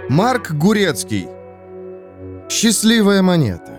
Марк Гурецкий. Счастливая монета.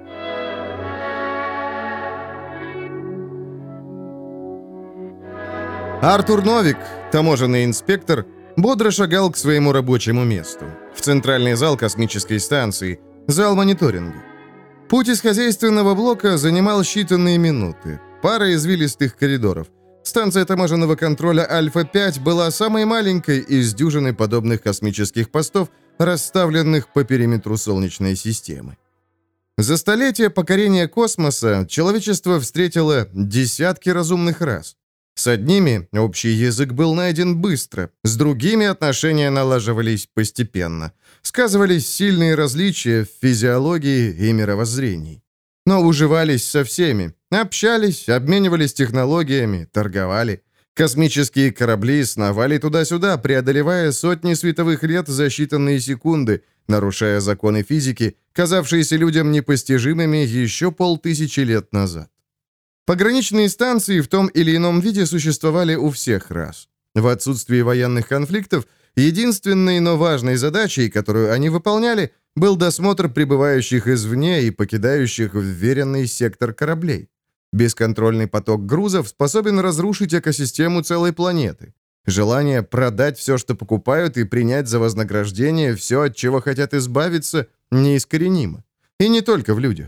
Артур Новик, таможенный инспектор, бодро шагал к своему рабочему месту. В центральный зал космической станции, зал мониторинга. Путь из хозяйственного блока занимал считанные минуты. Пара извилистых коридоров. Станция таможенного контроля Альфа-5 была самой маленькой из дюжины подобных космических постов, расставленных по периметру Солнечной системы. За столетия покорения космоса человечество встретило десятки разумных рас. С одними общий язык был найден быстро, с другими отношения налаживались постепенно. Сказывались сильные различия в физиологии и мировоззрении. Но уживались со всеми, общались, обменивались технологиями, торговали. Космические корабли сновали туда-сюда, преодолевая сотни световых лет за считанные секунды, нарушая законы физики, казавшиеся людям непостижимыми еще 500 лет назад. Пограничные станции в том или ином виде существовали у всех рас. В отсутствии военных конфликтов, единственной, но важной задачей, которую они выполняли, был досмотр прибывающих извне и покидающих вверенный сектор кораблей. Бесконтрольный поток грузов способен разрушить экосистему целой планеты. Желание продать все, что покупают, и принять за вознаграждение все, от чего хотят избавиться, неискоренимо. И не только в людях.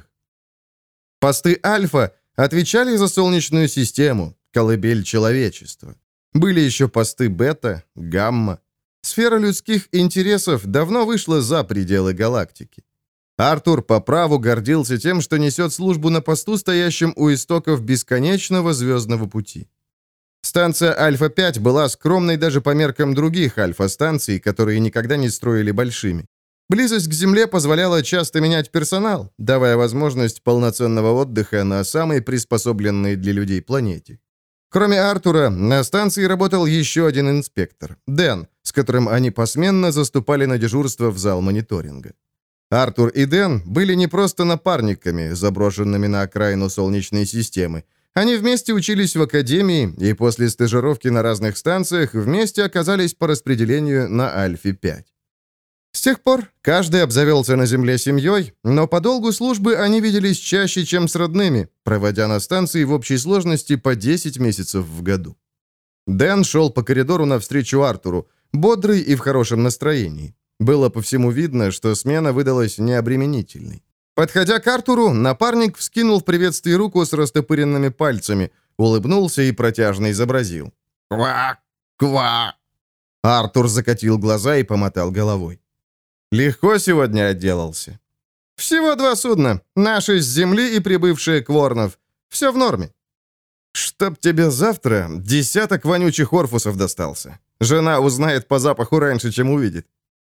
Посты Альфа отвечали за Солнечную систему, колыбель человечества. Были еще посты Бета, Гамма. Сфера людских интересов давно вышла за пределы галактики. Артур по праву гордился тем, что несет службу на посту, стоящем у истоков бесконечного звездного пути. Станция Альфа-5 была скромной даже по меркам других альфа-станций, которые никогда не строили большими. Близость к Земле позволяла часто менять персонал, давая возможность полноценного отдыха на самой приспособленной для людей планете. Кроме Артура, на станции работал еще один инспектор, Дэн, с которым они посменно заступали на дежурство в зал мониторинга. Артур и Дэн были не просто напарниками, заброшенными на окраину Солнечной системы. Они вместе учились в академии и после стажировки на разных станциях вместе оказались по распределению на Альфе-5. С тех пор каждый обзавелся на Земле семьей, но по долгу службы они виделись чаще, чем с родными, проводя на станции в общей сложности по 10 месяцев в году. Дэн шел по коридору навстречу Артуру, бодрый и в хорошем настроении. Было по всему видно, что смена выдалась необременительной. Подходя к Артуру, напарник вскинул в приветствии руку с растопыренными пальцами, улыбнулся и протяжно изобразил. «Ква! Ква!» Артур закатил глаза и помотал головой. «Легко сегодня отделался». «Всего 2 судна. Наши с Земли и прибывшие Кворнов. Все в норме». «Чтоб тебе завтра 10 вонючих Орфусов достался. Жена узнает по запаху раньше, чем увидит».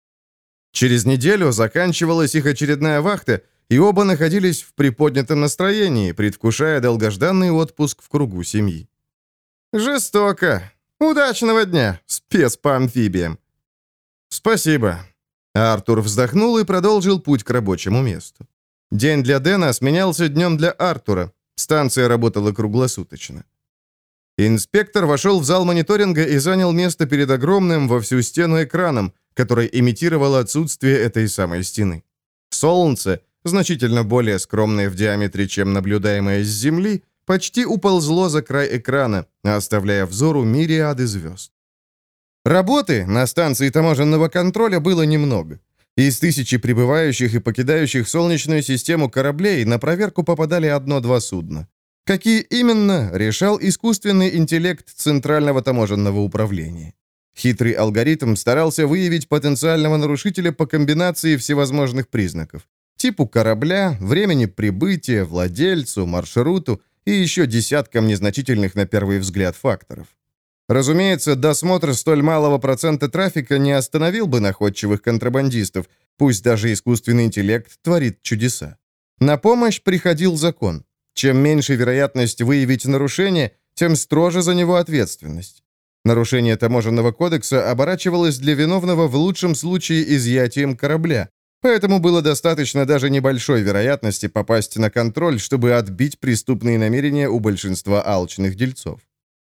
Через неделю заканчивалась их очередная вахта, и оба находились в приподнятом настроении, предвкушая долгожданный отпуск в кругу семьи. «Жестоко. Удачного дня, спец по амфибиям». «Спасибо». Артур вздохнул и продолжил путь к рабочему месту. День для Дэна сменялся днем для Артура. Станция работала круглосуточно. Инспектор вошел в зал мониторинга и занял место перед огромным во всю стену экраном, который имитировал отсутствие этой самой стены. Солнце, значительно более скромное в диаметре, чем наблюдаемое с Земли, почти уползло за край экрана, оставляя взору мириады звезд. Работы на станции таможенного контроля было немного. Из 1000 прибывающих и покидающих Солнечную систему кораблей на проверку попадали 1-2 судна. Какие именно, решал искусственный интеллект Центрального таможенного управления. Хитрый алгоритм старался выявить потенциального нарушителя по комбинации всевозможных признаков. Типу корабля, времени прибытия, владельцу, маршруту и еще десяткам незначительных на первый взгляд факторов. Разумеется, досмотр столь малого процента трафика не остановил бы находчивых контрабандистов, пусть даже искусственный интеллект творит чудеса. На помощь приходил закон. Чем меньше вероятность выявить нарушение, тем строже за него ответственность. Нарушение таможенного кодекса оборачивалось для виновного в лучшем случае изъятием корабля, поэтому было достаточно даже небольшой вероятности попасть на контроль, чтобы отбить преступные намерения у большинства алчных дельцов.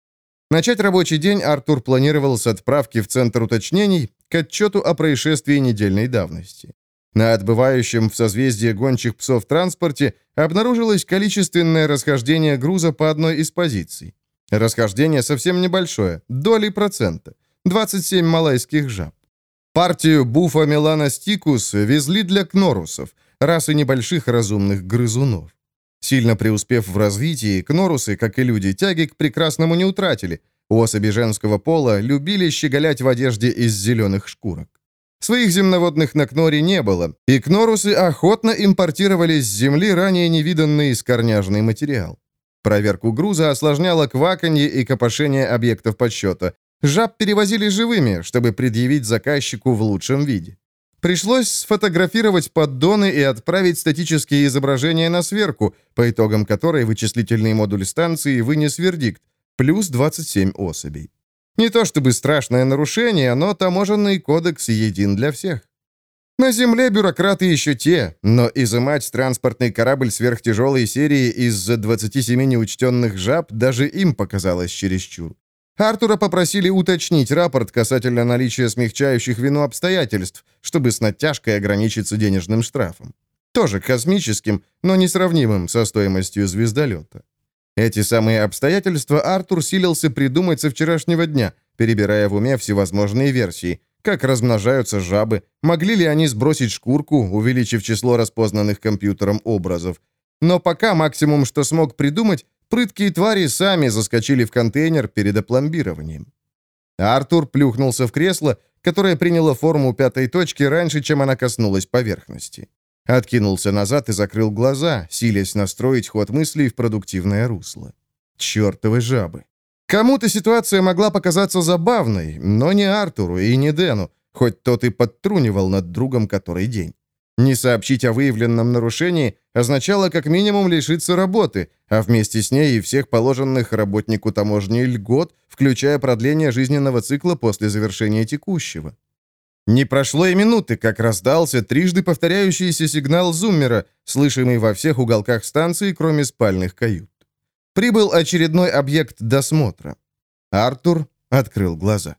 Начать рабочий день Артур планировал с отправки в Центр уточнений к отчету о происшествии недельной давности. На отбывающем в созвездии гончих псов транспорте обнаружилось количественное расхождение груза по одной из позиций. Расхождение совсем небольшое, долей процента, 27 малайских жаб. Партию буфа меланостикус везли для кнорусов, расы небольших разумных грызунов. Сильно преуспев в развитии, кнорусы, как и люди, тяги к прекрасному не утратили. Особи женского пола любили щеголять в одежде из зеленых шкурок. Своих земноводных на Кноре не было, и кнорусы охотно импортировали с Земли ранее невиданный скорняжный материал. Проверку груза осложняло кваканье и копошение объектов подсчета. Жаб перевозили живыми, чтобы предъявить заказчику в лучшем виде. Пришлось сфотографировать поддоны и отправить статические изображения на сверку, по итогам которой вычислительный модуль станции вынес вердикт – плюс 27 особей. Не то чтобы страшное нарушение, но таможенный кодекс един для всех. На Земле бюрократы еще те, но изымать транспортный корабль сверхтяжелой серии из-за 27 неучтенных жаб даже им показалось чересчур. Артура попросили уточнить рапорт касательно наличия смягчающих вину обстоятельств, чтобы с натяжкой ограничиться денежным штрафом. Тоже космическим, но несравнимым со стоимостью звездолета. Эти самые обстоятельства Артур силился придумать со вчерашнего дня, перебирая в уме всевозможные версии. Как размножаются жабы, могли ли они сбросить шкурку, увеличив число распознанных компьютером образов. Но пока максимум, что смог придумать, прыткие твари сами заскочили в контейнер перед опломбированием. Артур плюхнулся в кресло, которое приняло форму пятой точки раньше, чем она коснулась поверхности. Откинулся назад и закрыл глаза, силясь настроить ход мыслей в продуктивное русло. Чёртовы жабы. Кому-то ситуация могла показаться забавной, но не Артуру и не Дэну, хоть тот и подтрунивал над другом который день. Не сообщить о выявленном нарушении означало как минимум лишиться работы, а вместе с ней и всех положенных работнику таможни льгот, включая продление жизненного цикла после завершения текущего. Не прошло и минуты, как раздался трижды повторяющийся сигнал зуммера, слышимый во всех уголках станции, кроме спальных кают. Прибыл очередной объект досмотра. Артур открыл глаза.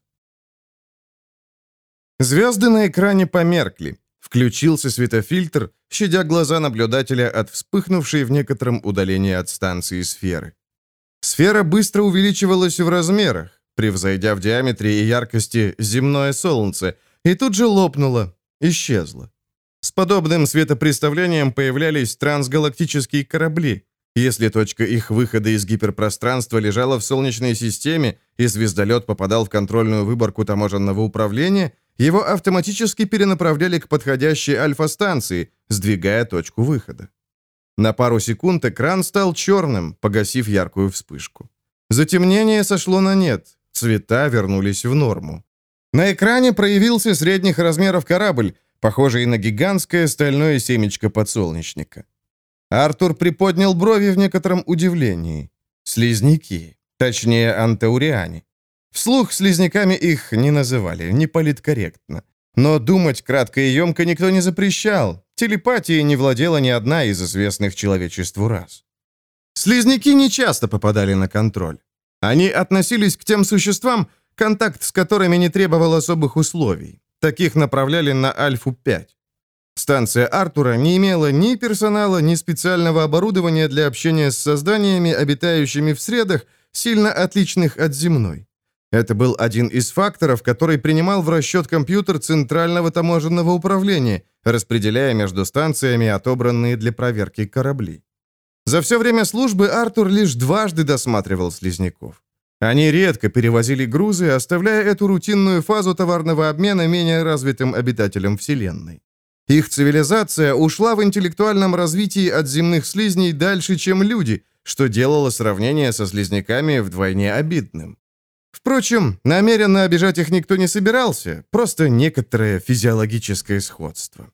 Звезды на экране померкли. Включился светофильтр, щадя глаза наблюдателя от вспыхнувшей в некотором удалении от станции сферы. Сфера быстро увеличивалась в размерах, превзойдя в диаметре и яркости земное солнце, и тут же лопнула, исчезла. С подобным светопреставлением появлялись трансгалактические корабли. Если точка их выхода из гиперпространства лежала в Солнечной системе, и звездолет попадал в контрольную выборку таможенного управления, его автоматически перенаправляли к подходящей альфа-станции, сдвигая точку выхода. На пару секунд экран стал черным, погасив яркую вспышку. Затемнение сошло на нет, цвета вернулись в норму. На экране проявился средних размеров корабль, похожий на гигантское стальное семечко подсолнечника. Артур приподнял брови в некотором удивлении. Слизняки, точнее антауриане. Вслух слизняками их не называли, не политкорректно. Но думать кратко и емко никто не запрещал. Телепатией не владела ни одна из известных человечеству рас. Слизняки нечасто попадали на контроль. Они относились к тем существам, контакт с которыми не требовал особых условий. Таких направляли на Альфу-5. Станция Артура не имела ни персонала, ни специального оборудования для общения с созданиями, обитающими в средах, сильно отличных от земной. Это был один из факторов, который принимал в расчет компьютер Центрального таможенного управления, распределяя между станциями отобранные для проверки корабли. За все время службы Артур лишь дважды досматривал слизняков. Они редко перевозили грузы, оставляя эту рутинную фазу товарного обмена менее развитым обитателям Вселенной. Их цивилизация ушла в интеллектуальном развитии от земных слизней дальше, чем люди, что делало сравнение со слизняками вдвойне обидным. Впрочем, намеренно обижать их никто не собирался, просто некоторое физиологическое сходство.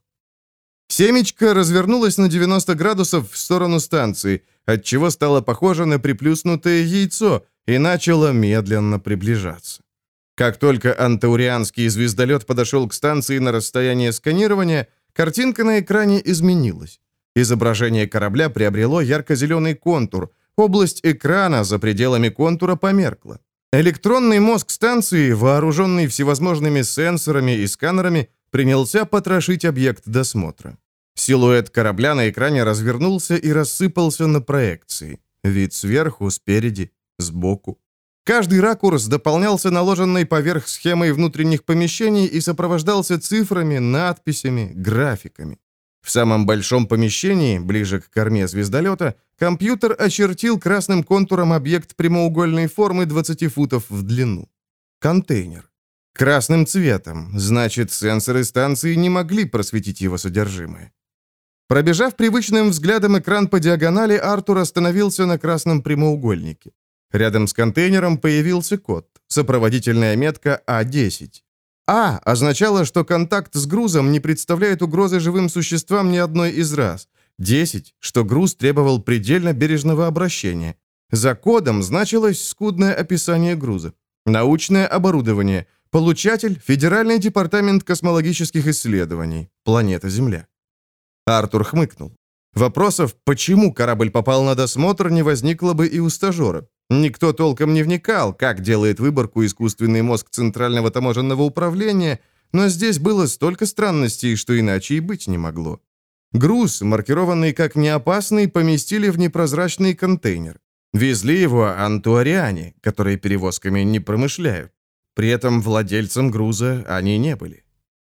Семечко развернулось на 90 градусов в сторону станции, отчего стало похоже на приплюснутое яйцо и начало медленно приближаться. Как только антаурианский звездолет подошел к станции на расстояние сканирования, картинка на экране изменилась. Изображение корабля приобрело ярко-зеленый контур, область экрана за пределами контура померкла. Электронный мозг станции, вооруженный всевозможными сенсорами и сканерами, принялся потрошить объект досмотра. Силуэт корабля на экране развернулся и рассыпался на проекции. Вид сверху, спереди, сбоку. Каждый ракурс дополнялся наложенной поверх схемой внутренних помещений и сопровождался цифрами, надписями, графиками. В самом большом помещении, ближе к корме звездолета, компьютер очертил красным контуром объект прямоугольной формы 20 футов в длину. Контейнер. Красным цветом, значит, сенсоры станции не могли просветить его содержимое. Пробежав привычным взглядом экран по диагонали, Артур остановился на красном прямоугольнике. Рядом с контейнером появился код, сопроводительная метка А10. А означало, что контакт с грузом не представляет угрозы живым существам ни одной из рас. 10, что груз требовал предельно бережного обращения. За кодом значилось скудное описание груза. Научное оборудование. Получатель – Федеральный департамент космологических исследований. Планета Земля. Артур хмыкнул. Вопросов, почему корабль попал на досмотр, не возникло бы и у стажера. Никто толком не вникал, как делает выборку искусственный мозг Центрального таможенного управления, но здесь было столько странностей, что иначе и быть не могло. Груз, маркированный как неопасный, поместили в непрозрачный контейнер. Везли его антуариане, которые перевозками не промышляют. При этом владельцем груза они не были.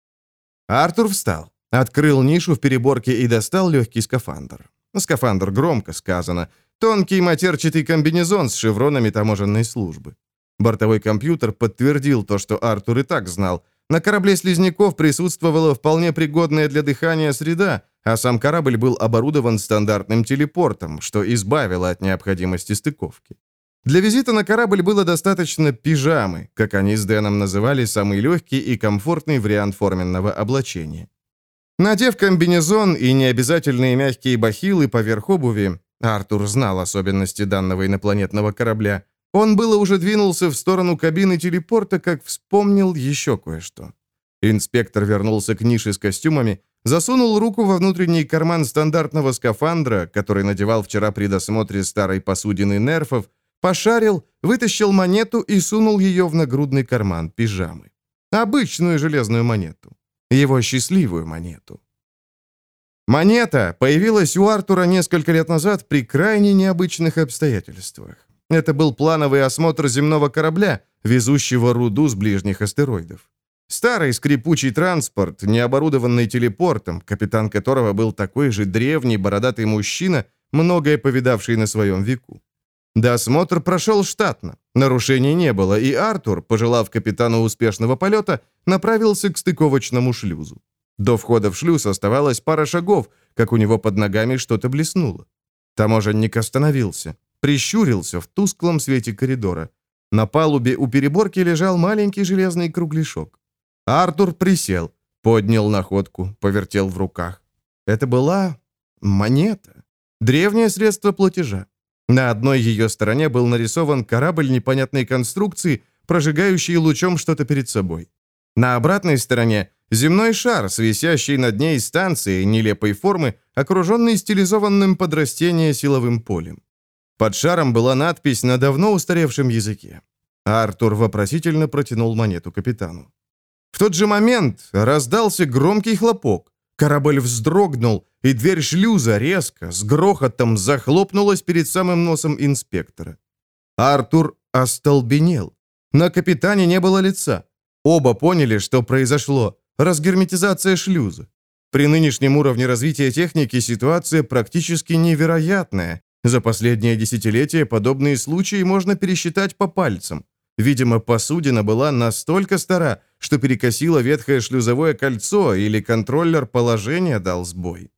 Артур встал, открыл нишу в переборке и достал легкий скафандр. Скафандр громко сказано. Тонкий матерчатый комбинезон с шевронами таможенной службы. Бортовой компьютер подтвердил то, что Артур и так знал. На корабле «Слизняков» присутствовала вполне пригодная для дыхания среда, а сам корабль был оборудован стандартным телепортом, что избавило от необходимости стыковки. Для визита на корабль было достаточно пижамы, как они с Дэном называли самый легкий и комфортный вариант форменного облачения. Надев комбинезон и необязательные мягкие бахилы поверх обуви, Артур знал особенности данного инопланетного корабля, он было уже двинулся в сторону кабины телепорта, как вспомнил еще кое-что. Инспектор вернулся к нише с костюмами, засунул руку во внутренний карман стандартного скафандра, который надевал вчера при досмотре старой посудины нерфов, пошарил, вытащил монету и сунул ее в нагрудный карман пижамы. Обычную железную монету. Его счастливую монету. Монета появилась у Артура несколько лет назад при крайне необычных обстоятельствах. Это был плановый осмотр земного корабля, везущего руду с ближних астероидов. Старый скрипучий транспорт, не оборудованный телепортом, капитан которого был такой же древний бородатый мужчина, многое повидавший на своем веку. Досмотр прошел штатно, нарушений не было, и Артур, пожелав капитану успешного полета, направился к стыковочному шлюзу. До входа в шлюз оставалось пара шагов, как у него под ногами что-то блеснуло. Таможенник остановился, прищурился в тусклом свете коридора. На палубе у переборки лежал маленький железный кругляшок. Артур присел, поднял находку, повертел в руках. Это была монета, древнее средство платежа. На одной ее стороне был нарисован корабль непонятной конструкции, прожигающий лучом что-то перед собой. На обратной стороне земной шар с висящей над ней станцией нелепой формы, окруженный стилизованным под растение силовым полем. Под шаром была надпись на давно устаревшем языке. Артур вопросительно протянул монету капитану. В тот же момент раздался громкий хлопок. Корабль вздрогнул, и дверь шлюза резко, с грохотом захлопнулась перед самым носом инспектора. Артур остолбенел. На капитане не было лица. Оба поняли, что произошло. Разгерметизация шлюза. При нынешнем уровне развития техники ситуация практически невероятная. За последние десятилетия подобные случаи можно пересчитать по пальцам. Видимо, посудина была настолько стара, что перекосило ветхое шлюзовое кольцо или контроллер положения дал сбой.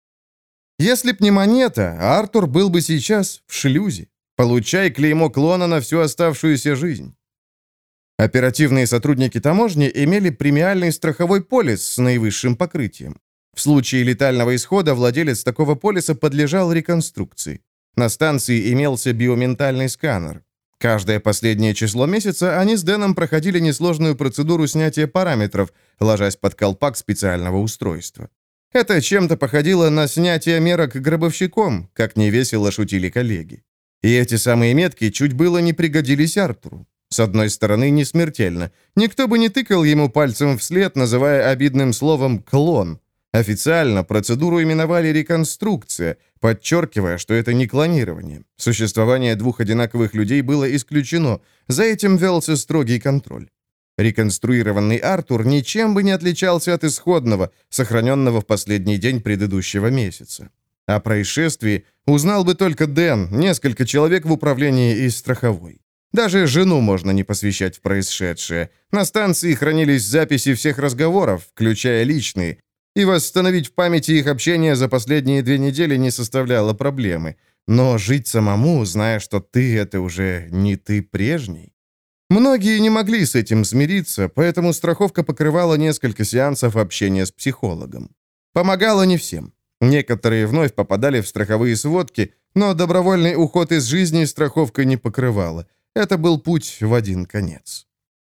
Если б не монета, Артур был бы сейчас в шлюзе. Получай клеймо клона на всю оставшуюся жизнь. Оперативные сотрудники таможни имели премиальный страховой полис с наивысшим покрытием. В случае летального исхода владелец такого полиса подлежал реконструкции. На станции имелся биоментальный сканер. Каждое последнее число месяца они с Дэном проходили несложную процедуру снятия параметров, ложась под колпак специального устройства. Это чем-то походило на снятие мерок гробовщиком, как невесело шутили коллеги. И эти самые метки чуть было не пригодились Артуру. С одной стороны, не смертельно. Никто бы не тыкал ему пальцем вслед, называя обидным словом «клон». Официально процедуру именовали «реконструкция», подчеркивая, что это не клонирование. Существование двух одинаковых людей было исключено, за этим велся строгий контроль. Реконструированный Артур ничем бы не отличался от исходного, сохраненного в последний день предыдущего месяца. О происшествии узнал бы только Дэн, несколько человек в управлении и страховой. Даже жену можно не посвящать в происшедшее. На станции хранились записи всех разговоров, включая личные, и восстановить в памяти их общение за последние 2 недели не составляло проблемы. Но жить самому, зная, что ты — это уже не ты прежний. Многие не могли с этим смириться, поэтому страховка покрывала несколько сеансов общения с психологом. Помогало не всем. Некоторые вновь попадали в страховые сводки, но добровольный уход из жизни страховка не покрывала. Это был путь в один конец.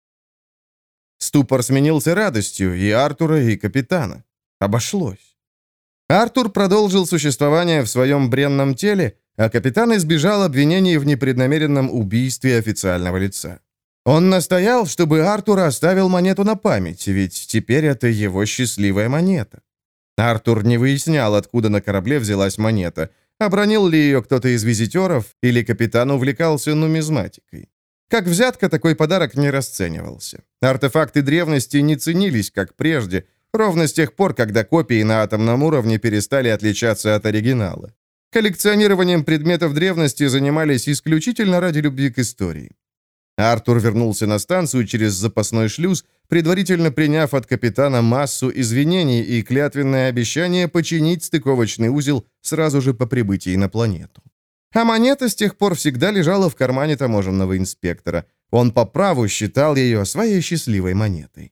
Ступор сменился радостью и Артура, и капитана. Обошлось. Артур продолжил существование в своем бренном теле, а капитан избежал обвинений в непреднамеренном убийстве официального лица. Он настоял, чтобы Артур оставил монету на память, ведь теперь это его счастливая монета. Артур не выяснял, откуда на корабле взялась монета, обронил ли ее кто-то из визитеров, или капитан увлекался нумизматикой. Как взятка, такой подарок не расценивался. Артефакты древности не ценились, как прежде, ровно с тех пор, когда копии на атомном уровне перестали отличаться от оригинала. Коллекционированием предметов древности занимались исключительно ради любви к истории. Артур вернулся на станцию через запасной шлюз, предварительно приняв от капитана массу извинений и клятвенное обещание починить стыковочный узел сразу же по прибытии на планету. А монета с тех пор всегда лежала в кармане таможенного инспектора. Он по праву считал ее своей счастливой монетой.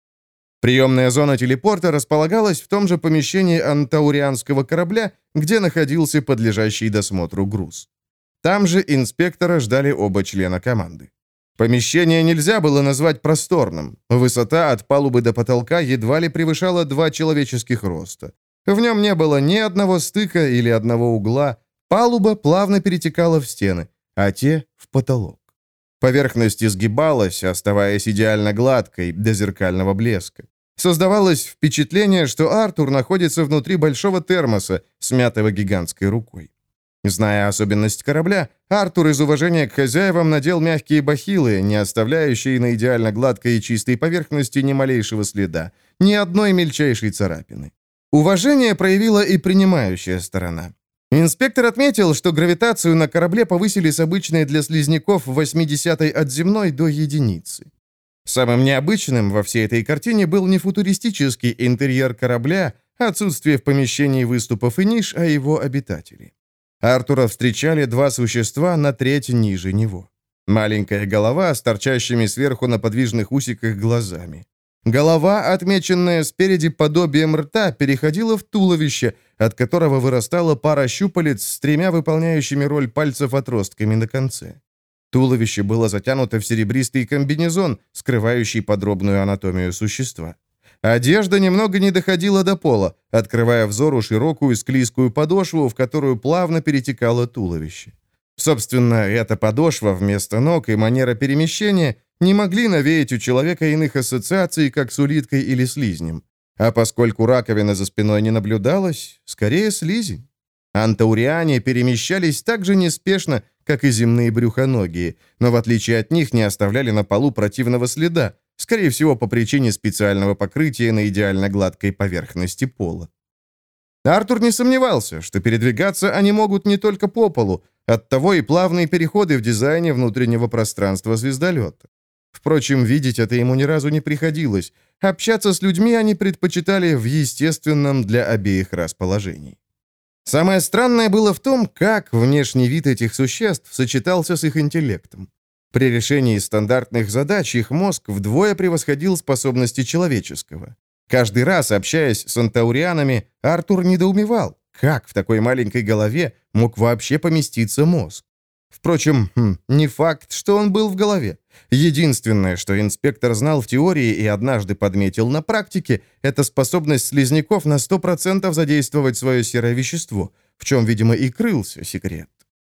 Приемная зона телепорта располагалась в том же помещении антаурианского корабля, где находился подлежащий досмотру груз. Там же инспектора ждали оба члена команды. Помещение нельзя было назвать просторным. Высота от палубы до потолка едва ли превышала 2 человеческих роста. В нем не было ни одного стыка или одного угла. Палуба плавно перетекала в стены, а те — в потолок. Поверхность изгибалась, оставаясь идеально гладкой, до зеркального блеска. Создавалось впечатление, что Артур находится внутри большого термоса, смятого гигантской рукой. Зная особенность корабля, Артур из уважения к хозяевам надел мягкие бахилы, не оставляющие на идеально гладкой и чистой поверхности ни малейшего следа, ни одной мельчайшей царапины. Уважение проявила и принимающая сторона. Инспектор отметил, что гравитацию на корабле повысили с обычной для слизняков 80-й от земной до единицы. Самым необычным во всей этой картине был не футуристический интерьер корабля, отсутствие в помещении выступов и ниш, а его обитатели. Артура встречали 2 существа на треть ниже него. Маленькая голова с торчащими сверху на подвижных усиках глазами. Голова, отмеченная спереди подобием рта, переходила в туловище, от которого вырастала пара щупалец с 3 выполняющими роль пальцев отростками на конце. Туловище было затянуто в серебристый комбинезон, скрывающий подробную анатомию существа. Одежда немного не доходила до пола, открывая взору широкую склизкую подошву, в которую плавно перетекало туловище. Собственно, эта подошва вместо ног и манера перемещения не могли навеять у человека иных ассоциаций, как с улиткой или слизнем. А поскольку раковина за спиной не наблюдалась, скорее слизень. Антауриане перемещались так же неспешно, как и земные брюхоногие, но в отличие от них не оставляли на полу противного следа, скорее всего, по причине специального покрытия на идеально гладкой поверхности пола. Артур не сомневался, что передвигаться они могут не только по полу, оттого и плавные переходы в дизайне внутреннего пространства звездолета. Впрочем, видеть это ему ни разу не приходилось. Общаться с людьми они предпочитали в естественном для обеих рас положении. Самое странное было в том, как внешний вид этих существ сочетался с их интеллектом. При решении стандартных задач их мозг вдвое превосходил способности человеческого. Каждый раз, общаясь с антаурианами, Артур недоумевал, как в такой маленькой голове мог вообще поместиться мозг. Впрочем, не факт, что он был в голове. Единственное, что инспектор знал в теории и однажды подметил на практике, это способность слизняков на 100% задействовать свое серое вещество, в чем, видимо, и крылся секрет.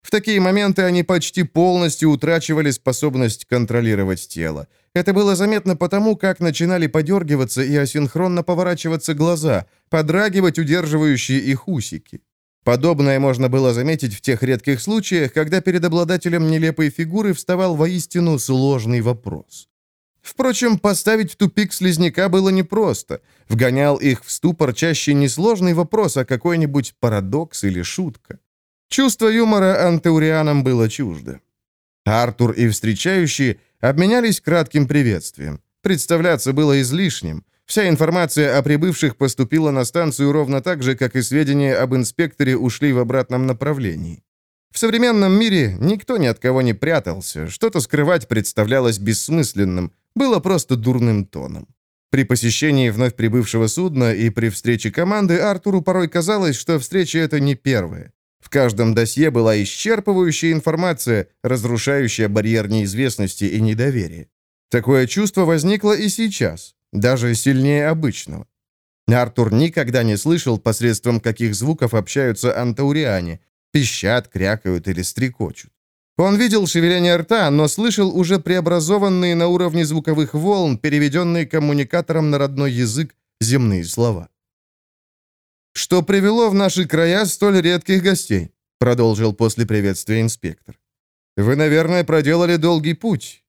В такие моменты они почти полностью утрачивали способность контролировать тело. Это было заметно потому, как начинали подергиваться и асинхронно поворачиваться глаза, подрагивать удерживающие их усики. Подобное можно было заметить в тех редких случаях, когда перед обладателем нелепой фигуры вставал воистину сложный вопрос. Впрочем, поставить в тупик слизняка было непросто. Вгонял их в ступор чаще не сложный вопрос, а какой-нибудь парадокс или шутка. Чувство юмора антаурианам было чуждо. Артур и встречающие обменялись кратким приветствием. Представляться было излишним. Вся информация о прибывших поступила на станцию ровно так же, как и сведения об инспекторе ушли в обратном направлении. В современном мире никто ни от кого не прятался, что-то скрывать представлялось бессмысленным, было просто дурным тоном. При посещении вновь прибывшего судна и при встрече команды Артуру порой казалось, что встреча эта не первая. В каждом досье была исчерпывающая информация, разрушающая барьер неизвестности и недоверия. Такое чувство возникло и сейчас, даже сильнее обычного. Артур никогда не слышал, посредством каких звуков общаются антауриане, пищат, крякают или стрекочут. Он видел шевеление рта, но слышал уже преобразованные на уровне звуковых волн, переведенные коммуникатором на родной язык, земные слова. «Что привело в наши края столь редких гостей?» — продолжил после приветствия инспектор. «Вы, наверное, проделали долгий путь».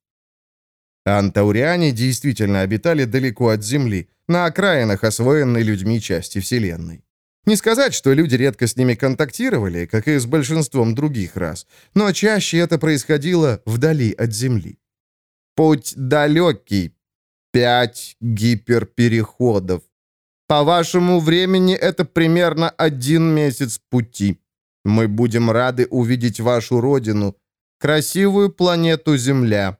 Антауриане действительно обитали далеко от Земли, на окраинах освоенной людьми части Вселенной. Не сказать, что люди редко с ними контактировали, как и с большинством других рас, но чаще это происходило вдали от Земли. «Путь далекий. 5 гиперпереходов. По вашему времени это примерно 1 месяц пути. Мы будем рады увидеть вашу родину, красивую планету Земля».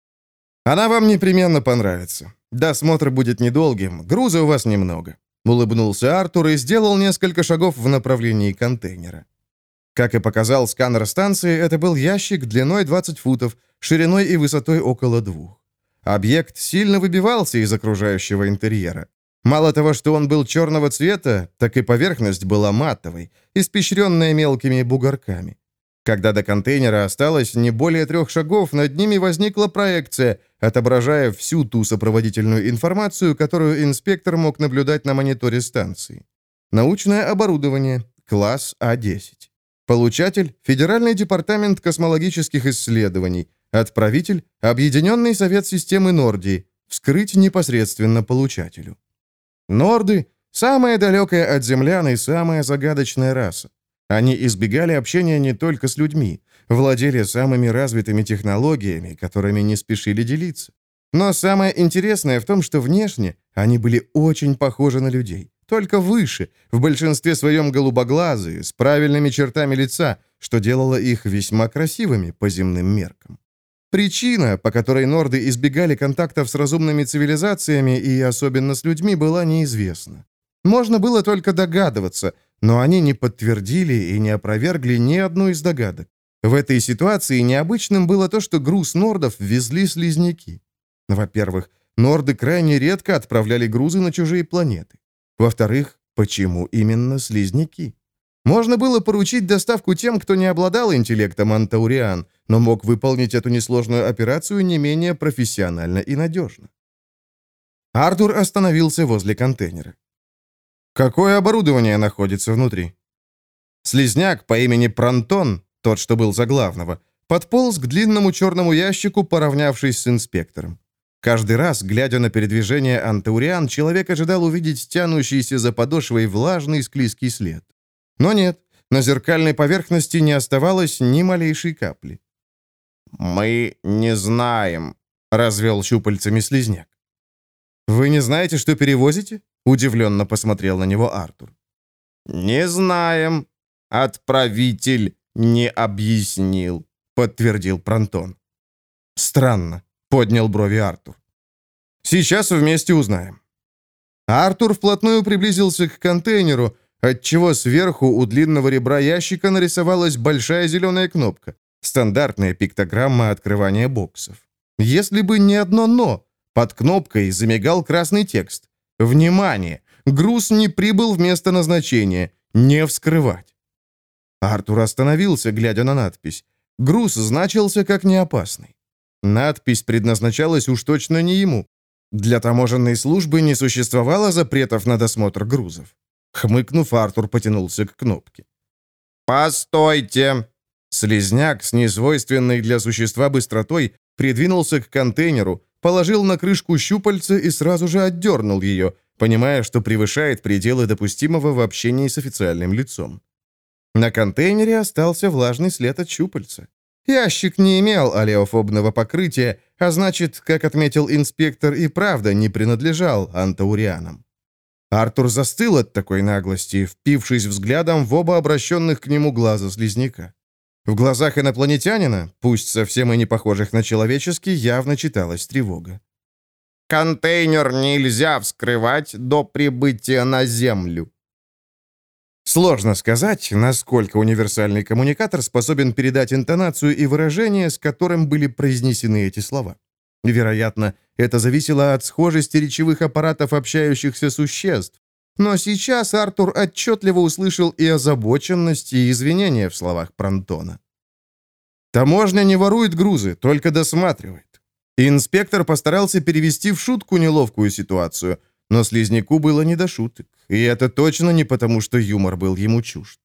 «Она вам непременно понравится. Досмотр будет недолгим, груза у вас немного», — улыбнулся Артур и сделал несколько шагов в направлении контейнера. Как и показал сканер станции, это был ящик длиной 20 футов, шириной и высотой около 2. Объект сильно выбивался из окружающего интерьера. Мало того, что он был черного цвета, так и поверхность была матовой, испещренная мелкими бугорками. Когда до контейнера осталось не более 3 шагов, над ними возникла проекция, отображая всю ту сопроводительную информацию, которую инспектор мог наблюдать на мониторе станции. Научное оборудование, класс А10. Получатель – Федеральный департамент космологических исследований. Отправитель – Объединенный совет системы Нордии. Вскрыть непосредственно получателю. Норды – самая далекая от землян и самая загадочная раса. Они избегали общения не только с людьми, владели самыми развитыми технологиями, которыми не спешили делиться. Но самое интересное в том, что внешне они были очень похожи на людей, только выше, в большинстве своем голубоглазые, с правильными чертами лица, что делало их весьма красивыми по земным меркам. Причина, по которой норды избегали контактов с разумными цивилизациями и особенно с людьми, была неизвестна. Можно было только догадываться, но они не подтвердили и не опровергли ни одну из догадок. В этой ситуации необычным было то, что груз нордов везли слизняки. Во-первых, норды крайне редко отправляли грузы на чужие планеты. Во-вторых, почему именно слизняки? Можно было поручить доставку тем, кто не обладал интеллектом антауриан, но мог выполнить эту несложную операцию не менее профессионально и надежно. Артур остановился возле контейнера. «Какое оборудование находится внутри?» Слизняк по имени Пронтон, тот, что был за главного, подполз к длинному черному ящику, поравнявшись с инспектором. Каждый раз, глядя на передвижение антауриан, человек ожидал увидеть тянущийся за подошвой влажный склизкий след. Но нет, на зеркальной поверхности не оставалось ни малейшей капли. «Мы не знаем», — развел щупальцами слизняк. «Вы не знаете, что перевозите?» — удивленно посмотрел на него Артур. «Не знаем. Отправитель не объяснил», — подтвердил Пронтон. «Странно», — поднял брови Артур. «Сейчас вместе узнаем». Артур вплотную приблизился к контейнеру, отчего сверху у длинного ребра ящика нарисовалась большая зеленая кнопка, стандартная пиктограмма открывания боксов. Если бы не одно «но», под кнопкой замигал красный текст. «Внимание! Груз не прибыл в место назначения. Не вскрывать». Артур остановился, глядя на надпись. Груз значился как неопасный. Надпись предназначалась уж точно не ему. Для таможенной службы не существовало запретов на досмотр грузов. Хмыкнув, Артур потянулся к кнопке. «Постойте!» Слизняк с несвойственной для существа быстротой придвинулся к контейнеру, положил на крышку щупальце и сразу же отдернул ее, понимая, что превышает пределы допустимого в общении с официальным лицом. На контейнере остался влажный след от щупальца. Ящик не имел олеофобного покрытия, а значит, как отметил инспектор, и правда не принадлежал антаурианам. Артур застыл от такой наглости, впившись взглядом в оба обращенных к нему глаза слизняка. В глазах инопланетянина, пусть совсем и не похожих на человеческий, явно читалась тревога. «Контейнер нельзя вскрывать до прибытия на Землю». Сложно сказать, насколько универсальный коммуникатор способен передать интонацию и выражение, с которым были произнесены эти слова. Вероятно, это зависело от схожести речевых аппаратов общающихся существ. Но сейчас Артур отчетливо услышал и озабоченность, и извинения в словах Пронтона. Таможня не ворует грузы, только досматривает. Инспектор постарался перевести в шутку неловкую ситуацию, но слизняку было не до шуток, и это точно не потому, что юмор был ему чужд.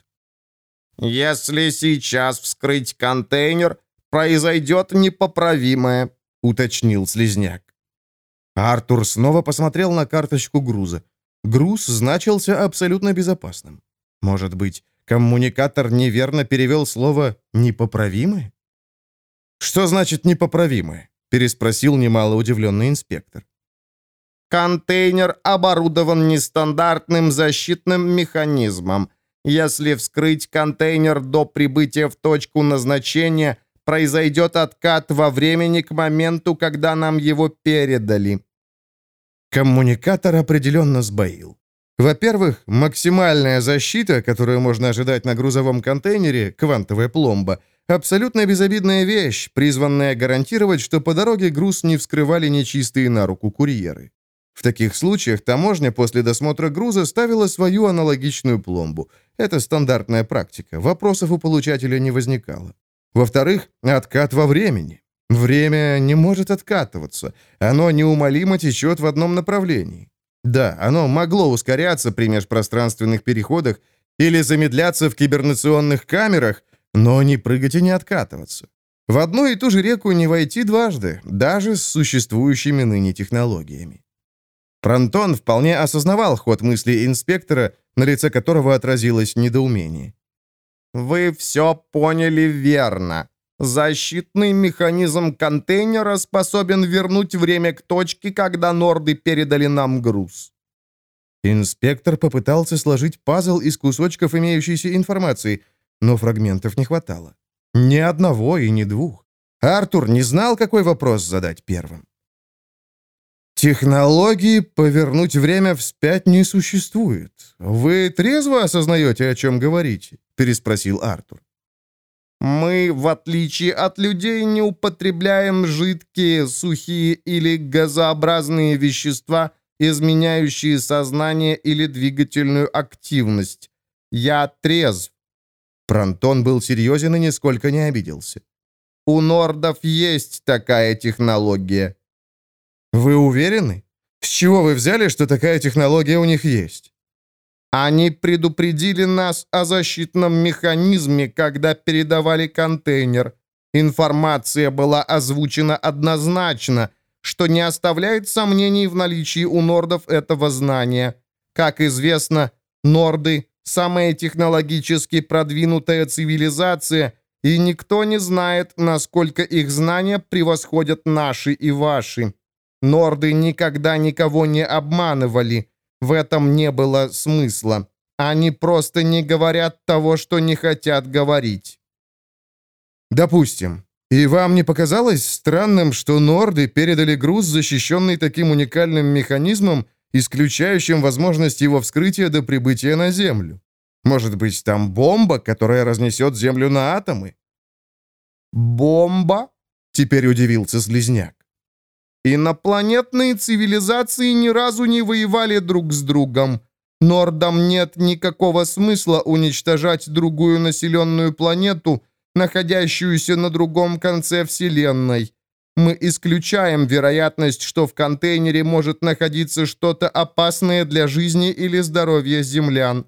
«Если сейчас вскрыть контейнер, произойдет непоправимое», — уточнил слизняк. Артур снова посмотрел на карточку груза. Груз значился абсолютно безопасным. Может быть, коммуникатор неверно перевел слово «непоправимое»? «Что значит «непоправимое»?» — переспросил немало удивленный инспектор. «Контейнер оборудован нестандартным защитным механизмом. Если вскрыть контейнер до прибытия в точку назначения, произойдет откат во времени к моменту, когда нам его передали». Коммуникатор определенно сбоил. Во-первых, максимальная защита, которую можно ожидать на грузовом контейнере, квантовая пломба, абсолютно безобидная вещь, призванная гарантировать, что по дороге груз не вскрывали нечистые на руку курьеры. В таких случаях таможня после досмотра груза ставила свою аналогичную пломбу. Это стандартная практика, вопросов у получателя не возникало. Во-вторых, откат во времени. Время не может откатываться, оно неумолимо течет в одном направлении. Да, оно могло ускоряться при межпространственных переходах или замедляться в кибернационных камерах, но не прыгать и не откатываться. В одну и ту же реку не войти дважды, даже с существующими ныне технологиями. Пронтон вполне осознавал ход мысли инспектора, на лице которого отразилось недоумение. «Вы все поняли верно. Защитный механизм контейнера способен вернуть время к точке, когда норды передали нам груз». Инспектор попытался сложить пазл из кусочков имеющейся информации, но фрагментов не хватало. Ни одного и ни двух. Артур не знал, какой вопрос задать первым. «Технологии повернуть время вспять не существует. Вы трезво осознаете, о чем говорите?» — переспросил Артур. «Мы, в отличие от людей, не употребляем жидкие, сухие или газообразные вещества, изменяющие сознание или двигательную активность. Я трезв». Пронтон был серьезен и нисколько не обиделся. «У нордов есть такая технология». «Вы уверены? С чего вы взяли, что такая технология у них есть?» «Они предупредили нас о защитном механизме, когда передавали контейнер. Информация была озвучена однозначно, что не оставляет сомнений в наличии у нордов этого знания. Как известно, норды — самая технологически продвинутая цивилизация, и никто не знает, насколько их знания превосходят наши и ваши. Норды никогда никого не обманывали. В этом не было смысла. Они просто не говорят того, что не хотят говорить». «Допустим. И вам не показалось странным, что норды передали груз, защищенный таким уникальным механизмом, исключающим возможность его вскрытия до прибытия на Землю? Может быть, там бомба, которая разнесет Землю на атомы?» «Бомба?» — теперь удивился слизняк. «Инопланетные цивилизации ни разу не воевали друг с другом. Нордам нет никакого смысла уничтожать другую населенную планету, находящуюся на другом конце Вселенной. Мы исключаем вероятность, что в контейнере может находиться что-то опасное для жизни или здоровья землян».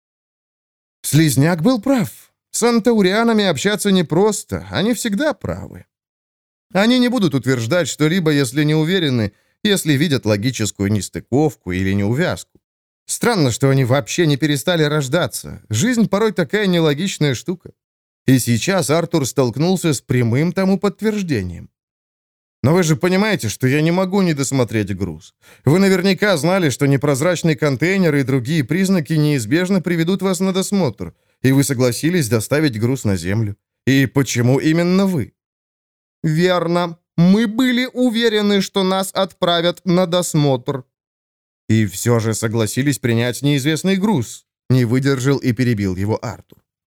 Слизняк был прав. С антаурианами общаться непросто, они всегда правы. Они не будут утверждать что-либо, если не уверены, если видят логическую нестыковку или неувязку. Странно, что они вообще не перестали рождаться. Жизнь порой такая нелогичная штука. И сейчас Артур столкнулся с прямым тому подтверждением. Но вы же понимаете, что я не могу не досмотреть груз. Вы наверняка знали, что непрозрачный контейнер и другие признаки неизбежно приведут вас на досмотр, и вы согласились доставить груз на Землю. И почему именно вы? «Верно. Мы были уверены, что нас отправят на досмотр». И все же согласились принять неизвестный груз. Не выдержал и перебил его Артур.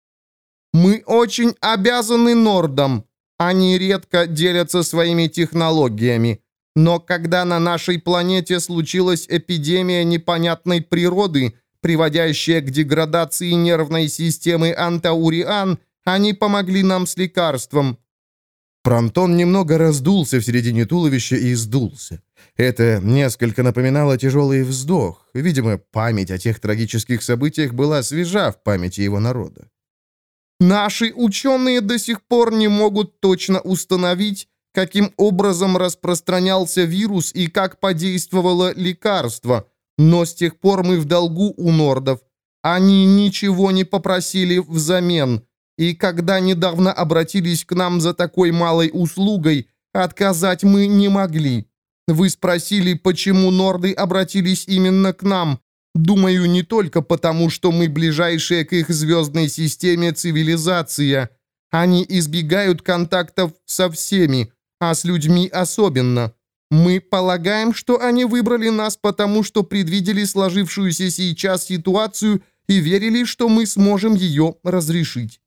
«Мы очень обязаны Нордам. Они редко делятся своими технологиями. Но когда на нашей планете случилась эпидемия непонятной природы, приводящая к деградации нервной системы антауриан, они помогли нам с лекарством». Пронтон немного раздулся в середине туловища и сдулся. Это несколько напоминало тяжелый вздох. Видимо, память о тех трагических событиях была свежа в памяти его народа. «Наши ученые до сих пор не могут точно установить, каким образом распространялся вирус и как подействовало лекарство, но с тех пор мы в долгу у нордов. Они ничего не попросили взамен, и когда недавно обратились к нам за такой малой услугой, отказать мы не могли. Вы спросили, почему норды обратились именно к нам. Думаю, не только потому, что мы ближайшая к их звездной системе цивилизация. Они избегают контактов со всеми, а с людьми особенно. Мы полагаем, что они выбрали нас потому, что предвидели сложившуюся сейчас ситуацию и верили, что мы сможем ее разрешить».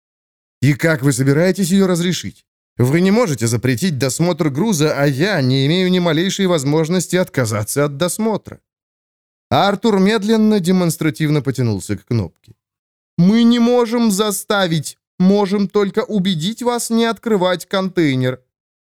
И как вы собираетесь ее разрешить? Вы не можете запретить досмотр груза, а я не имею ни малейшей возможности отказаться от досмотра. Артур медленно, демонстративно потянулся к кнопке. «Мы не можем заставить, можем только убедить вас не открывать контейнер».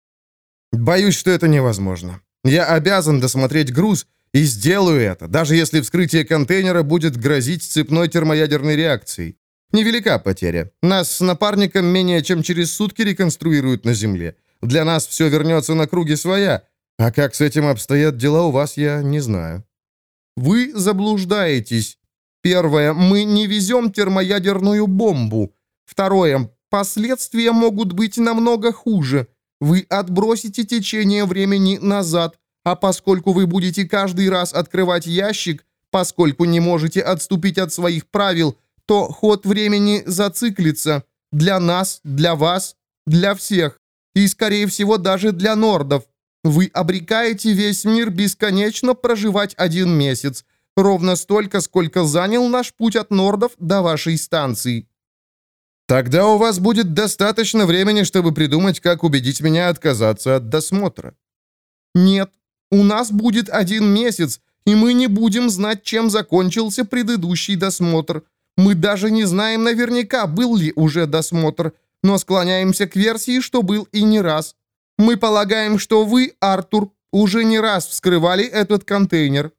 «Боюсь, что это невозможно. Я обязан досмотреть груз и сделаю это, даже если вскрытие контейнера будет грозить цепной термоядерной реакцией. Невелика потеря. Нас с напарником менее чем через сутки реконструируют на Земле. Для нас все вернется на круги своя. А как с этим обстоят дела у вас, я не знаю». «Вы заблуждаетесь. Первое, мы не везем термоядерную бомбу. Второе, последствия могут быть намного хуже. Вы отбросите течение времени назад, а поскольку вы будете каждый раз открывать ящик, поскольку не можете отступить от своих правил, то ход времени зациклится. Для нас, для вас, для всех. И, скорее всего, даже для нордов. Вы обрекаете весь мир бесконечно проживать 1 месяц. Ровно столько, сколько занял наш путь от нордов до вашей станции». «Тогда у вас будет достаточно времени, чтобы придумать, как убедить меня отказаться от досмотра». «Нет, у нас будет 1 месяц, и мы не будем знать, чем закончился предыдущий досмотр. Мы даже не знаем наверняка, был ли уже досмотр, но склоняемся к версии, что был и не раз. Мы полагаем, что вы, Артур, уже не раз вскрывали этот контейнер».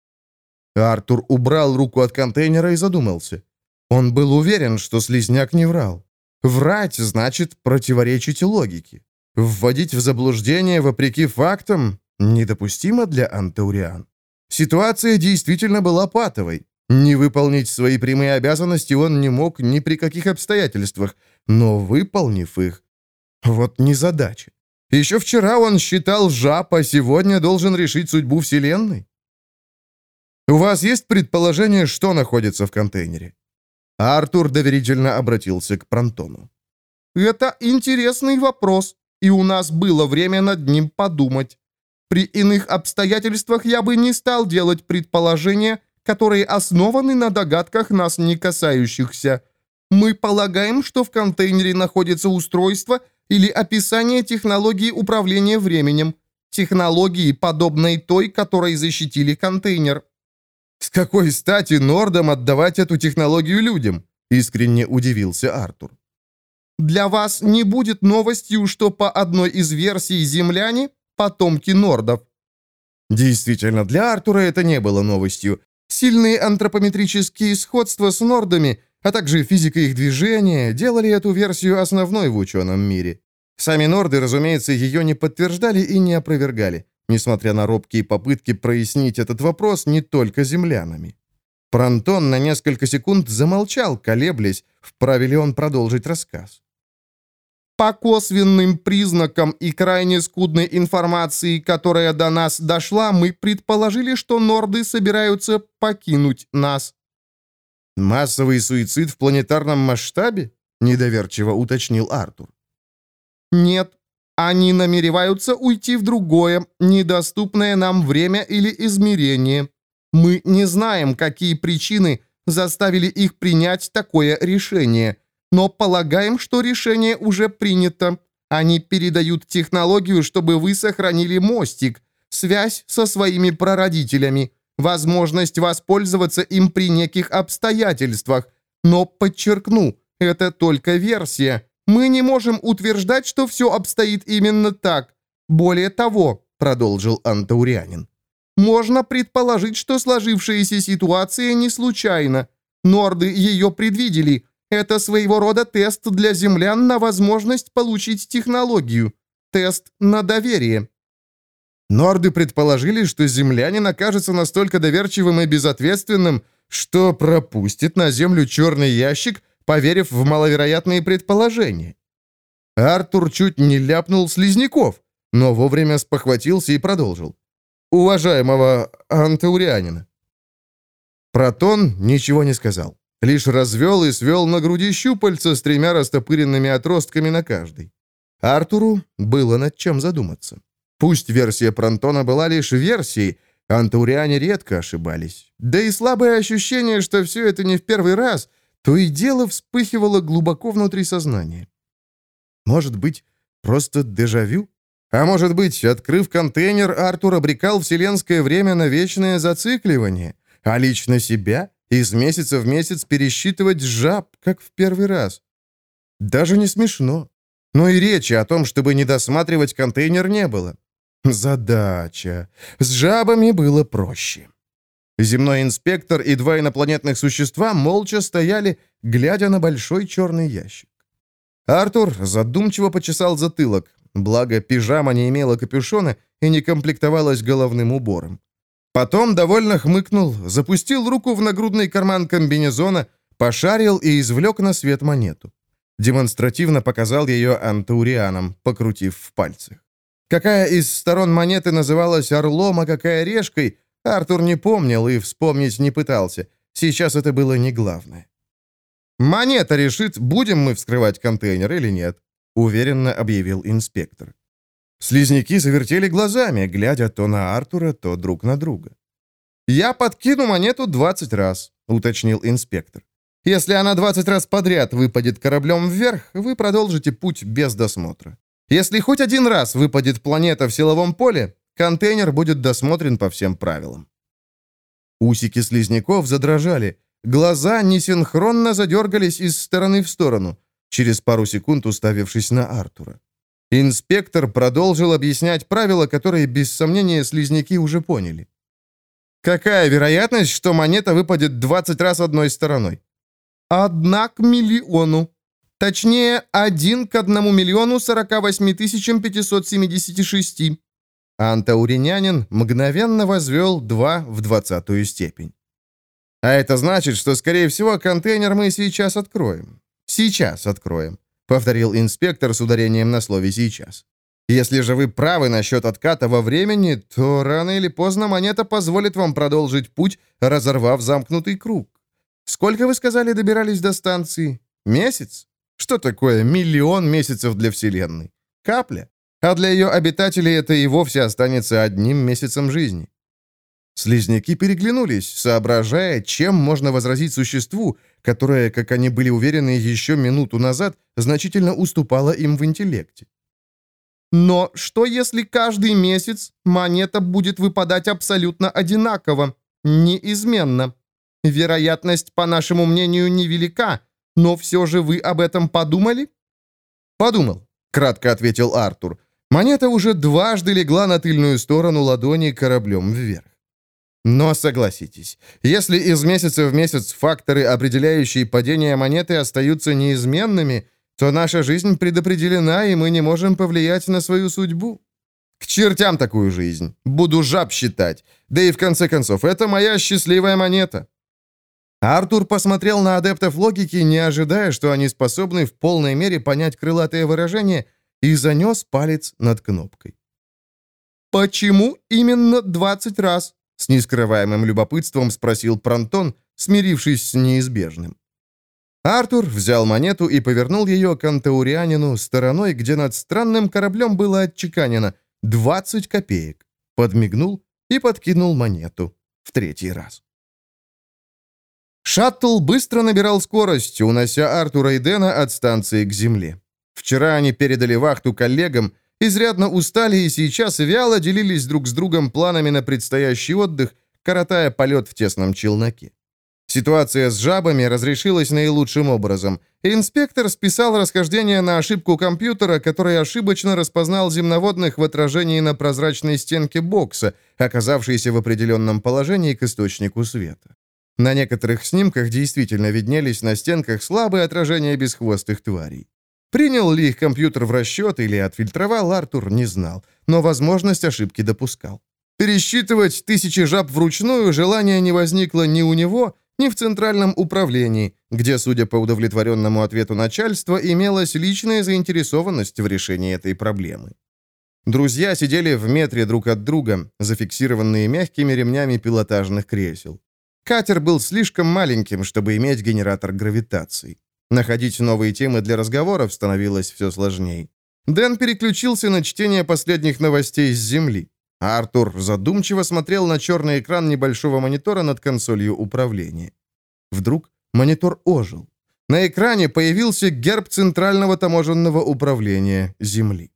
Артур убрал руку от контейнера и задумался. Он был уверен, что слизняк не врал. Врать значит противоречить логике. Вводить в заблуждение вопреки фактам недопустимо для антауриан. Ситуация действительно была патовой. Не выполнить свои прямые обязанности он не мог ни при каких обстоятельствах, но выполнив их, вот незадача. Еще вчера он считал жаб, а сегодня должен решить судьбу Вселенной. У вас есть предположение, что находится в контейнере? Артур доверительно обратился к Пронтону. «Это интересный вопрос, и у нас было время над ним подумать. При иных обстоятельствах я бы не стал делать предположения, которые основаны на догадках, нас не касающихся. Мы полагаем, что в контейнере находится устройство или описание технологии управления временем, технологии, подобной той, которой защитили контейнер». какой стати нордам отдавать эту технологию людям?» — искренне удивился Артур. «Для вас не будет новостью, что по одной из версий земляне — потомки нордов». Действительно, для Артура это не было новостью. Сильные антропометрические сходства с нордами, а также физика их движения, делали эту версию основной в ученом мире. Сами норды, разумеется, ее не подтверждали и не опровергали, несмотря на робкие попытки прояснить этот вопрос не только землянами. Пронтон на несколько секунд замолчал, колеблясь, вправе ли он продолжить рассказ. По косвенным признакам и крайне скудной информации, которая до нас дошла, мы предположили, что норды собираются покинуть нас. «Массовый суицид в планетарном масштабе?» — недоверчиво уточнил Артур. «Нет, они намереваются уйти в другое, недоступное нам время или измерение. Мы не знаем, какие причины заставили их принять такое решение, но полагаем, что решение уже принято. Они передают технологию, чтобы вы сохранили мостик, связь со своими прародителями, возможность воспользоваться им при неких обстоятельствах. Но, подчеркну, это только версия. Мы не можем утверждать, что все обстоит именно так. Более того, продолжил антаурянин, можно предположить, что сложившаяся ситуация не случайна. Норды ее предвидели. Это своего рода тест для землян на возможность получить технологию. Тест на доверие. Норды предположили, что землянин окажется настолько доверчивым и безответственным, что пропустит на землю черный ящик, поверив в маловероятные предположения. Артур чуть не ляпнул слизняков, но вовремя спохватился и продолжил. «Уважаемого антаурянина». Протон ничего не сказал, лишь развел и свел на груди щупальца с 3 растопыренными отростками на каждой. Артуру было над чем задуматься. Пусть версия Пронтона была лишь версией, антауриане редко ошибались. Да и слабое ощущение, что все это не в первый раз, то и дело вспыхивало глубоко внутри сознания. Может быть, просто дежавю? А может быть, открыв контейнер, Артур обрекал вселенское время на вечное зацикливание, а лично себя из месяца в месяц пересчитывать жаб, как в первый раз? Даже не смешно. Но и речи о том, чтобы не досматривать контейнер, не было. Задача. С жабами было проще. Земной инспектор и 2 инопланетных существа молча стояли, глядя на большой черный ящик. Артур задумчиво почесал затылок, благо пижама не имела капюшона и не комплектовалась головным убором. Потом довольно хмыкнул, запустил руку в нагрудный карман комбинезона, пошарил и извлек на свет монету. Демонстративно показал ее антаурианам, покрутив в пальцах. Какая из сторон монеты называлась орлом, а какая решкой, Артур не помнил и вспомнить не пытался. Сейчас это было не главное. «Монета решит, будем мы вскрывать контейнер или нет», — уверенно объявил инспектор. Слизняки завертели глазами, глядя то на Артура, то друг на друга. «Я подкину монету 20 раз», — уточнил инспектор. «Если она 20 раз подряд выпадет кораблем вверх, вы продолжите путь без досмотра. Если хоть один раз выпадет планета в силовом поле, контейнер будет досмотрен по всем правилам». Усики слизняков задрожали, глаза несинхронно задергались из стороны в сторону, через пару секунд уставившись на Артура. Инспектор продолжил объяснять правила, которые, без сомнения, слизняки уже поняли. «Какая вероятность, что монета выпадет 20 раз одной стороной?» 1 к миллиону. Точнее, 1 к 1 048 576. Антауринянин мгновенно возвел 2 в 20-ю степень. «А это значит, что, скорее всего, контейнер мы сейчас откроем». «Сейчас откроем», — повторил инспектор с ударением на слове «сейчас». «Если же вы правы насчет отката во времени, то рано или поздно монета позволит вам продолжить путь, разорвав замкнутый круг. Сколько, вы сказали, добирались до станции? Месяц? Что такое 1 миллион месяцев для Вселенной? Капля. А для ее обитателей это и вовсе останется 1 месяцем жизни». Слизняки переглянулись, соображая, чем можно возразить существу, которое, как они были уверены еще минуту назад, значительно уступало им в интеллекте. «Но что, если каждый месяц монета будет выпадать абсолютно одинаково?» неизменно. Вероятность, по нашему мнению, невелика, но все же вы об этом подумали?» «Подумал», — кратко ответил Артур. Монета уже дважды легла на тыльную сторону ладони кораблем вверх. Но согласитесь, если из месяца в месяц факторы, определяющие падение монеты, остаются неизменными, то наша жизнь предопределена, и мы не можем повлиять на свою судьбу. К чертям такую жизнь. Буду жаб считать. Да и в конце концов, это моя счастливая монета. Артур посмотрел на адептов логики, не ожидая, что они способны в полной мере понять крылатое выражение, и занес палец над кнопкой. «Почему именно 20 раз?» — с нескрываемым любопытством спросил Пронтон, смирившись с неизбежным. Артур взял монету и повернул ее к антаурианину стороной, где над странным кораблем было отчеканено 20 копеек, подмигнул и подкинул монету в третий раз. Шаттл быстро набирал скорость, унося Артура и Дэна от станции к земле. Вчера они передали вахту коллегам, изрядно устали и сейчас вяло делились друг с другом планами на предстоящий отдых, коротая полет в тесном челноке. Ситуация с жабами разрешилась наилучшим образом. Инспектор списал расхождение на ошибку компьютера, который ошибочно распознал земноводных в отражении на прозрачной стенке бокса, оказавшейся в определенном положении к источнику света. На некоторых снимках действительно виднелись на стенках слабые отражения бесхвостых тварей. Принял ли их компьютер в расчет или отфильтровал, Артур не знал, но возможность ошибки допускал. Пересчитывать тысячи жаб вручную желания не возникло ни у него, ни в Центральном управлении, где, судя по удовлетворенному ответу начальства, имелась личная заинтересованность в решении этой проблемы. Друзья сидели в метре друг от друга, зафиксированные мягкими ремнями пилотажных кресел. Катер был слишком маленьким, чтобы иметь генератор гравитации. Находить новые темы для разговоров становилось все сложнее. Дэн переключился на чтение последних новостей с Земли. А Артур задумчиво смотрел на черный экран небольшого монитора над консолью управления. Вдруг монитор ожил. На экране появился герб Центрального таможенного управления Земли.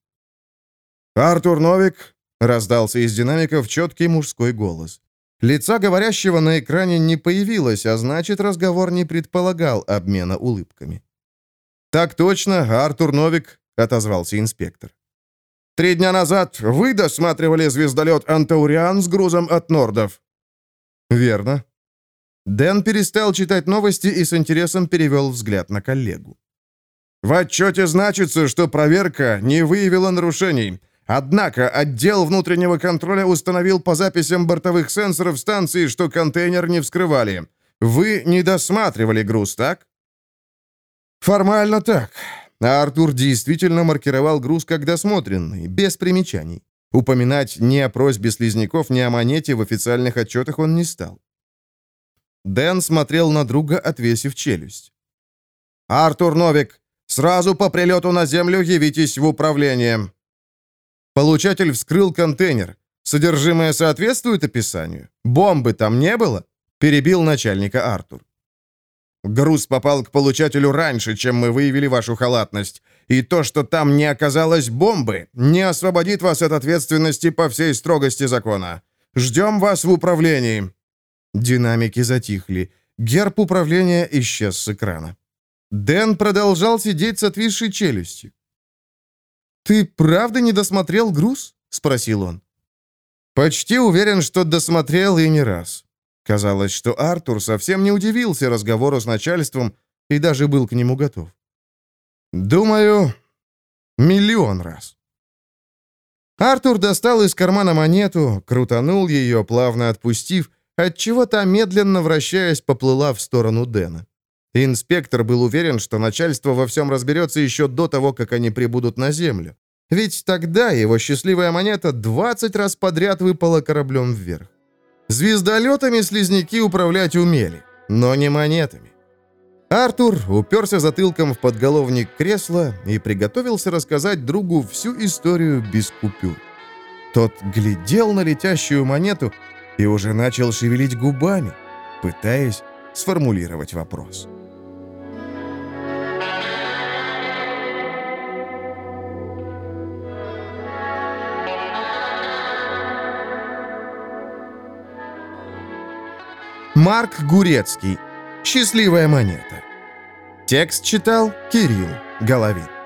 «Артур Новик!» — раздался из динамиков четкий мужской голос. Лица говорящего на экране не появилось, а значит, разговор не предполагал обмена улыбками. «Так точно, Артур Новик», — отозвался инспектор. 3 дня назад вы досматривали звездолет «Антауриан» с грузом от нордов». «Верно». Дэн перестал читать новости и с интересом перевел взгляд на коллегу. «В отчете значится, что проверка не выявила нарушений. Однако отдел внутреннего контроля установил по записям бортовых сенсоров станции, что контейнер не вскрывали. Вы не досматривали груз, так?» «Формально так». А Артур действительно маркировал груз как досмотренный, без примечаний. Упоминать ни о просьбе слизняков, ни о монете в официальных отчетах он не стал. Дэн смотрел на друга, отвесив челюсть. «Артур Новик, сразу по прилету на Землю явитесь в управление». Получатель вскрыл контейнер. Содержимое соответствует описанию? Бомбы там не было? Перебил начальника Артур. Груз попал к получателю раньше, чем мы выявили вашу халатность. И то, что там не оказалось бомбы, не освободит вас от ответственности по всей строгости закона. Ждем вас в управлении». Динамики затихли. Герб управления исчез с экрана. Дэн продолжал сидеть с отвисшей челюстью. «Ты правда не досмотрел груз?» — спросил он. «Почти уверен, что досмотрел и не раз». Казалось, что Артур совсем не удивился разговору с начальством и даже был к нему готов. «Думаю, 1,000,000 раз». Артур достал из кармана монету, крутанул ее, плавно отпустив, отчего та, медленно вращаясь, поплыла в сторону Дэна. Инспектор был уверен, что начальство во всем разберется еще до того, как они прибудут на Землю. Ведь тогда его счастливая монета 20 раз подряд выпала кораблем вверх. Звездолетами слизняки управлять умели, но не монетами. Артур уперся затылком в подголовник кресла и приготовился рассказать другу всю историю без купюр. Тот глядел на летящую монету и уже начал шевелить губами, пытаясь сформулировать вопрос. Марк Гурецкий. «Счастливая монета». Текст читал Кирилл Головин.